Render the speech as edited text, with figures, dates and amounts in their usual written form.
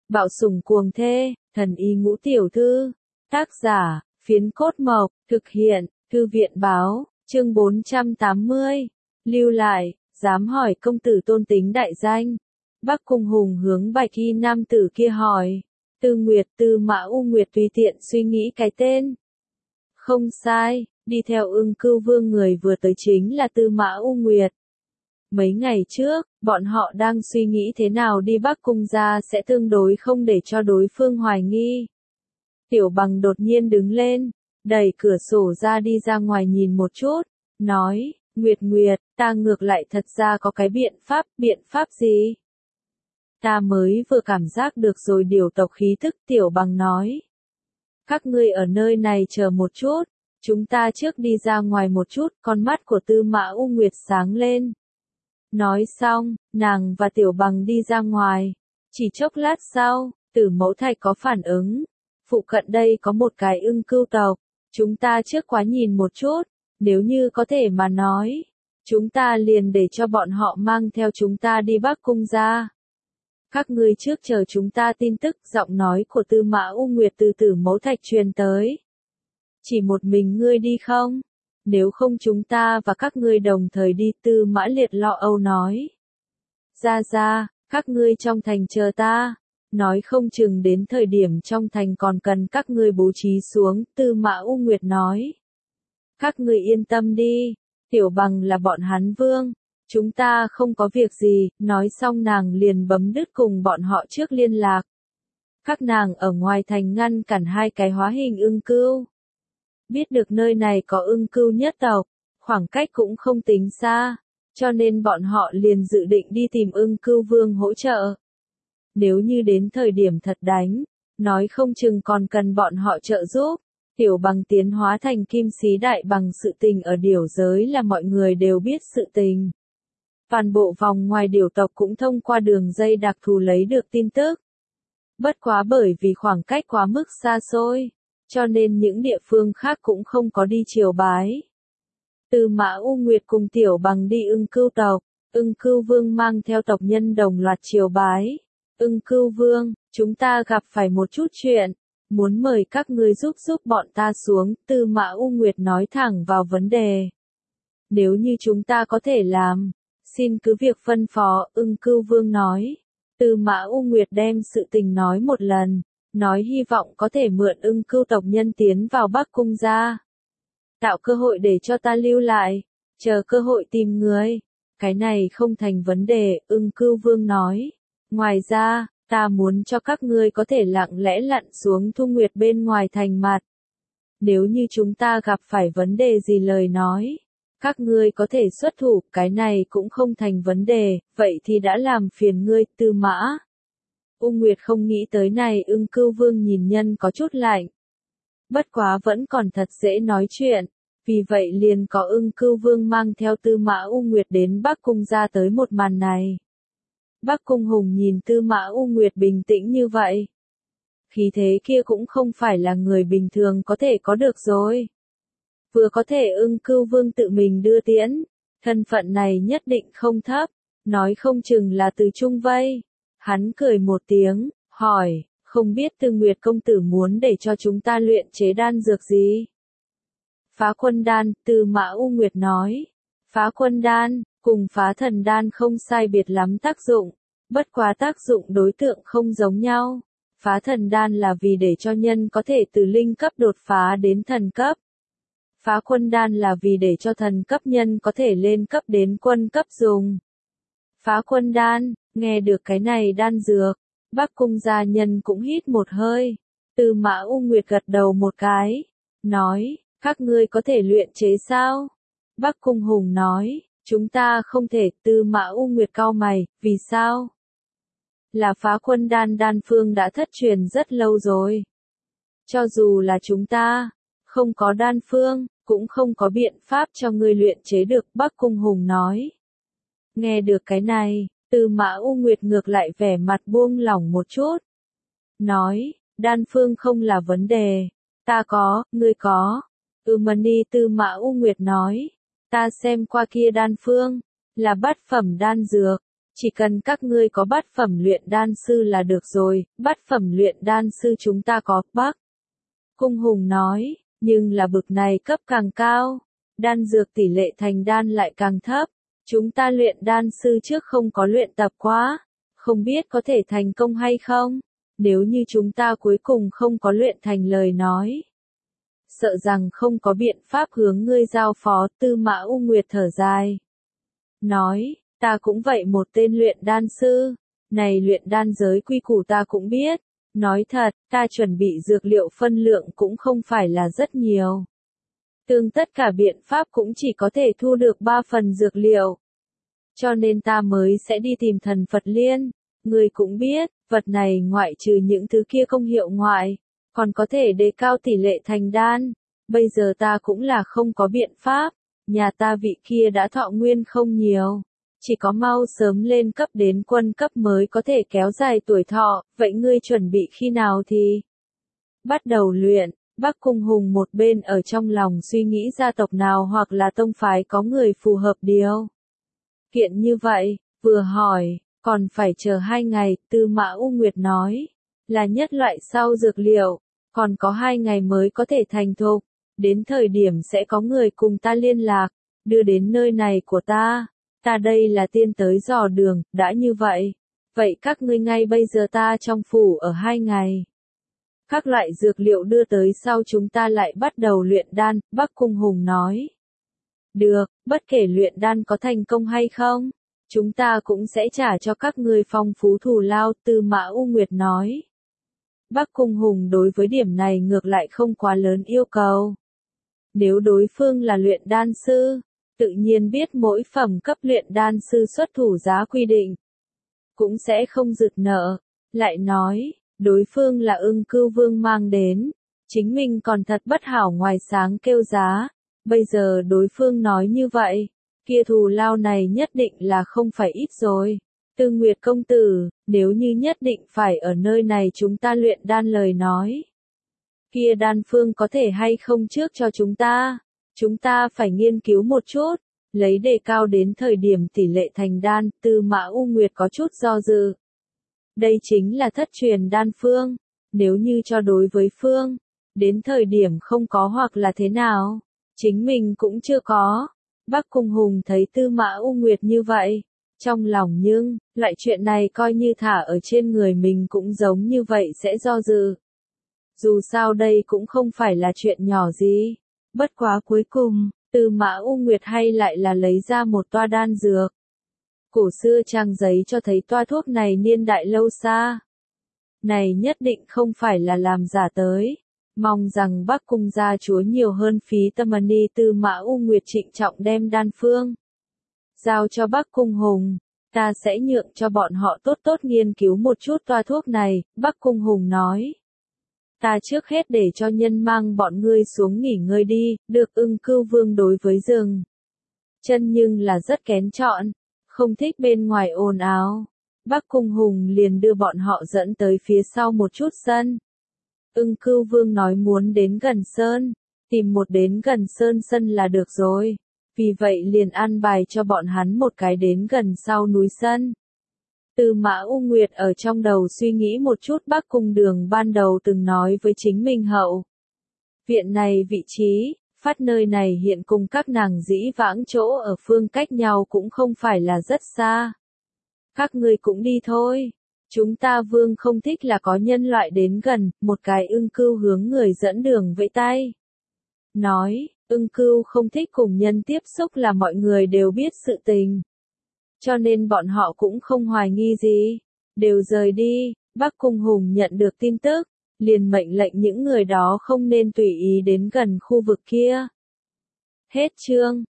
Bạo sủng cuồng thê, thần y ngũ tiểu thư. Tác giả, Phiến Cốt Mộc, thực hiện, Thư viện báo, chương 480. Lưu lại, dám hỏi công tử tôn tính đại danh. Bắc Cung Hùng hướng bạch y nam tử kia hỏi. Tư Nguyệt, Tư Mã U Nguyệt tùy tiện suy nghĩ cái tên. Không sai, đi theo Ưng Cưu Vương người vừa tới chính là Tư Mã U Nguyệt. Mấy ngày trước, bọn họ đang suy nghĩ thế nào đi Bắc Cung ra sẽ tương đối không để cho đối phương hoài nghi. Tiểu Bằng đột nhiên đứng lên, đẩy cửa sổ ra đi ra ngoài nhìn một chút, nói, Nguyệt, ta ngược lại thật ra có cái biện pháp gì? Ta mới vừa cảm giác được rồi điều tộc khí thức. Tiểu Bằng nói. Các ngươi ở nơi này chờ một chút, chúng ta trước đi ra ngoài một chút. Con mắt của Tư Mã U Nguyệt sáng lên. Nói xong, nàng và Tiểu Bằng đi ra ngoài. Chỉ chốc lát sau, Tử Mẫu Thạch có phản ứng. Phụ cận đây có một cái Ưng Cưu tộc, chúng ta trước quá nhìn một chút, nếu như có thể mà nói, chúng ta liền để cho bọn họ mang theo chúng ta đi Bắc Cung ra. Các ngươi trước chờ chúng ta tin tức. Giọng nói của Tư Mã U Nguyệt từ Tử Mẫu Thạch truyền tới. Chỉ một mình ngươi đi không? Nếu không chúng ta và các ngươi đồng thời đi. Tư Mã Liệt lo âu nói. Ra, các ngươi trong thành chờ ta. Nói không chừng đến thời điểm trong thành còn cần các ngươi bố trí xuống. Tư Mã U Nguyệt nói. Các ngươi yên tâm đi, Tiểu Bằng là bọn hắn vương, chúng ta không có việc gì. Nói xong nàng liền bấm đứt cùng bọn họ trước liên lạc. Các nàng ở ngoài thành ngăn cản hai cái hóa hình Ưng Cưu. Biết được nơi này có Ưng Cưu nhất tộc, khoảng cách cũng không tính xa, cho nên bọn họ liền dự định đi tìm Ưng Cưu Vương hỗ trợ. Nếu như đến thời điểm thật đánh, nói không chừng còn cần bọn họ trợ giúp. Tiểu Bằng tiến hóa thành kim sĩ đại bằng sự tình ở điểu giới là mọi người đều biết sự tình. Toàn bộ vòng ngoài điểu tộc cũng thông qua đường dây đặc thù lấy được tin tức. Bất quá bởi vì khoảng cách quá mức xa xôi, cho nên những địa phương khác cũng không có đi triều bái. Tư Mã U Nguyệt cùng Tiểu Bằng đi Ưng Cưu tộc, Ưng Cưu Vương mang theo tộc nhân đồng loạt triều bái. Ưng Cưu Vương, chúng ta gặp phải một chút chuyện, muốn mời các ngươi giúp bọn ta xuống. Tư Mã U Nguyệt nói thẳng vào vấn đề. Nếu như chúng ta có thể làm, xin cứ việc phân phó. Ưng Cưu Vương nói. Tư Mã U Nguyệt đem sự tình nói một lần, nói hy vọng có thể mượn Ưng Cưu tộc nhân tiến vào Bắc Cung ra. Tạo cơ hội để cho ta lưu lại, chờ cơ hội tìm người. Cái này không thành vấn đề. Ưng Cưu Vương nói. Ngoài ra, ta muốn cho các ngươi có thể lặng lẽ lặn xuống Thu Nguyệt bên ngoài thành mặt. Nếu như chúng ta gặp phải vấn đề gì lời nói, các ngươi có thể xuất thủ. Cái này cũng không thành vấn đề, vậy thì đã làm phiền ngươi. Tư Mã U Nguyệt không nghĩ tới này. Ưng Cưu Vương nhìn nhân có chút lạnh. Bất quá vẫn còn thật dễ nói chuyện, vì vậy liền có Ưng Cưu Vương mang theo Tư Mã U Nguyệt đến Bắc Cung ra tới một màn này. Bắc Cung Hùng nhìn Tư Mã U Nguyệt bình tĩnh như vậy. Khí thế kia cũng không phải là người bình thường có thể có được rồi. Vừa có thể Ưng Cưu Vương tự mình đưa tiễn, thân phận này nhất định không thấp, nói không chừng là từ trung vây. Hắn cười một tiếng, hỏi, không biết Tư Nguyệt công tử muốn để cho chúng ta luyện chế đan dược gì? Phá quân đan. Tư Mã U Nguyệt nói. Phá quân đan, cùng phá thần đan không sai biệt lắm tác dụng, bất quá tác dụng đối tượng không giống nhau. Phá thần đan là vì để cho nhân có thể từ linh cấp đột phá đến thần cấp. Phá quân đan là vì để cho thần cấp nhân có thể lên cấp đến quân cấp dùng. Phá quân đan, nghe được cái này đan dược, Bắc Cung gia nhân cũng hít một hơi. Tư Mã U Nguyệt gật đầu một cái, nói, các ngươi có thể luyện chế sao? Bắc Cung Hùng nói, chúng ta không thể. Tư Mã U Nguyệt cau mày, vì sao? Là phá quân đan phương đã thất truyền rất lâu rồi. Cho dù là chúng ta không có đan phương, cũng không có biện pháp cho ngươi luyện chế được. Bắc Cung Hùng nói. Nghe được cái này, Tư Mã U Nguyệt ngược lại vẻ mặt buông lỏng một chút. Nói, đan phương không là vấn đề. Ta có, ngươi có. Mani. Tư Mã U Nguyệt nói. Ta xem qua kia đan phương, là bát phẩm đan dược. Chỉ cần các ngươi có bát phẩm luyện đan sư là được rồi, bát phẩm luyện đan sư chúng ta có, Bắc Cung Hùng nói, nhưng là bực này cấp càng cao, đan dược tỷ lệ thành đan lại càng thấp. Chúng ta luyện đan sư trước không có luyện tập quá, không biết có thể thành công hay không. Nếu như chúng ta cuối cùng không có luyện thành lời nói, sợ rằng không có biện pháp hướng ngươi giao phó. Tư Mã U Nguyệt thở dài. Nói, ta cũng vậy một tên luyện đan sư, này luyện đan giới quy củ ta cũng biết. Nói thật, ta chuẩn bị dược liệu phân lượng cũng không phải là rất nhiều. Tương tất cả biện pháp cũng chỉ có thể thu được 3 phần dược liệu. Cho nên ta mới sẽ đi tìm thần Phật Liên. Người cũng biết, vật này ngoại trừ những thứ kia công hiệu ngoại, còn có thể đề cao tỷ lệ thành đan. Bây giờ ta cũng là không có biện pháp, nhà ta vị kia đã thọ nguyên không nhiều. Chỉ có mau sớm lên cấp đến quân cấp mới có thể kéo dài tuổi thọ, vậy ngươi chuẩn bị khi nào thì bắt đầu luyện? Bắc Cung Hùng một bên ở trong lòng suy nghĩ gia tộc nào hoặc là tông phái có người phù hợp điều kiện như vậy, vừa hỏi, còn phải chờ 2 ngày, Tư Mã U Nguyệt nói, là nhất loại sau dược liệu, còn có 2 ngày mới có thể thành thục, đến thời điểm sẽ có người cùng ta liên lạc, đưa đến nơi này của ta đây là tiên tới dò đường, đã như vậy. Vậy các ngươi ngay bây giờ ta trong phủ ở 2 ngày. Các loại dược liệu đưa tới sau chúng ta lại bắt đầu luyện đan, Bắc Cung Hùng nói. Được, bất kể luyện đan có thành công hay không, chúng ta cũng sẽ trả cho các ngươi phong phú thù lao, Tư Mã U Nguyệt nói. Bắc Cung Hùng đối với điểm này ngược lại không quá lớn yêu cầu. Nếu đối phương là luyện đan sư, tự nhiên biết mỗi phẩm cấp luyện đan sư xuất thủ giá quy định, cũng sẽ không rực nợ. Lại nói, đối phương là Ưng Cưu Vương mang đến, chính mình còn thật bất hảo ngoài sáng kêu giá. Bây giờ đối phương nói như vậy, kia thù lao này nhất định là không phải ít rồi. Tư Nguyệt công tử, nếu như nhất định phải ở nơi này chúng ta luyện đan lời nói, kia đan phương có thể hay không trước cho chúng ta? Chúng ta phải nghiên cứu một chút, lấy đề cao đến thời điểm tỷ lệ thành đan. Tư Mã U Nguyệt có chút do dự. Đây chính là thất truyền đan phương, nếu như cho đối với phương, đến thời điểm không có hoặc là thế nào, chính mình cũng chưa có. Bắc Cung Hùng thấy Tư Mã U Nguyệt như vậy, trong lòng nhưng, loại chuyện này coi như thả ở trên người mình cũng giống như vậy sẽ do dự. Dù sao đây cũng không phải là chuyện nhỏ gì. Bất quá cuối cùng, Tư Mã U Nguyệt hay lại là lấy ra một toa đan dược. Cổ xưa trang giấy cho thấy toa thuốc này niên đại lâu xa. Này nhất định không phải là làm giả tới. Mong rằng Bắc Cung gia chúa nhiều hơn phí tâm ni. Tư Mã U Nguyệt trịnh trọng đem đan phương giao cho Bắc Cung Hùng. Ta sẽ nhượng cho bọn họ tốt tốt nghiên cứu một chút toa thuốc này, Bắc Cung Hùng nói. Ta trước hết để cho nhân mang bọn ngươi xuống nghỉ ngơi đi, được. Ưng Cưu Vương đối với rừng chân nhưng là rất kén chọn, không thích bên ngoài ồn ào. Bắc Cung Hùng liền đưa bọn họ dẫn tới phía sau một chút sân. Ưng Cưu Vương nói muốn đến gần sơn, tìm một đến gần sơn sân là được rồi. Vì vậy liền an bài cho bọn hắn một cái đến gần sau núi sân. Tư Mã U Nguyệt ở trong đầu suy nghĩ một chút Bắc Cung Đường ban đầu từng nói với chính mình hậu. Viện này vị trí, phát nơi này hiện cùng các nàng dĩ vãng chỗ ở phương cách nhau cũng không phải là rất xa. Các ngươi cũng đi thôi. Chúng ta vương không thích là có nhân loại đến gần, một cái Ưng Cưu hướng người dẫn đường vẫy tay. Nói, Ưng Cưu không thích cùng nhân tiếp xúc là mọi người đều biết sự tình. Cho nên bọn họ cũng không hoài nghi gì. Đều rời đi. Bắc Cung Hùng nhận được tin tức, liền mệnh lệnh những người đó không nên tùy ý đến gần khu vực kia. Hết chương.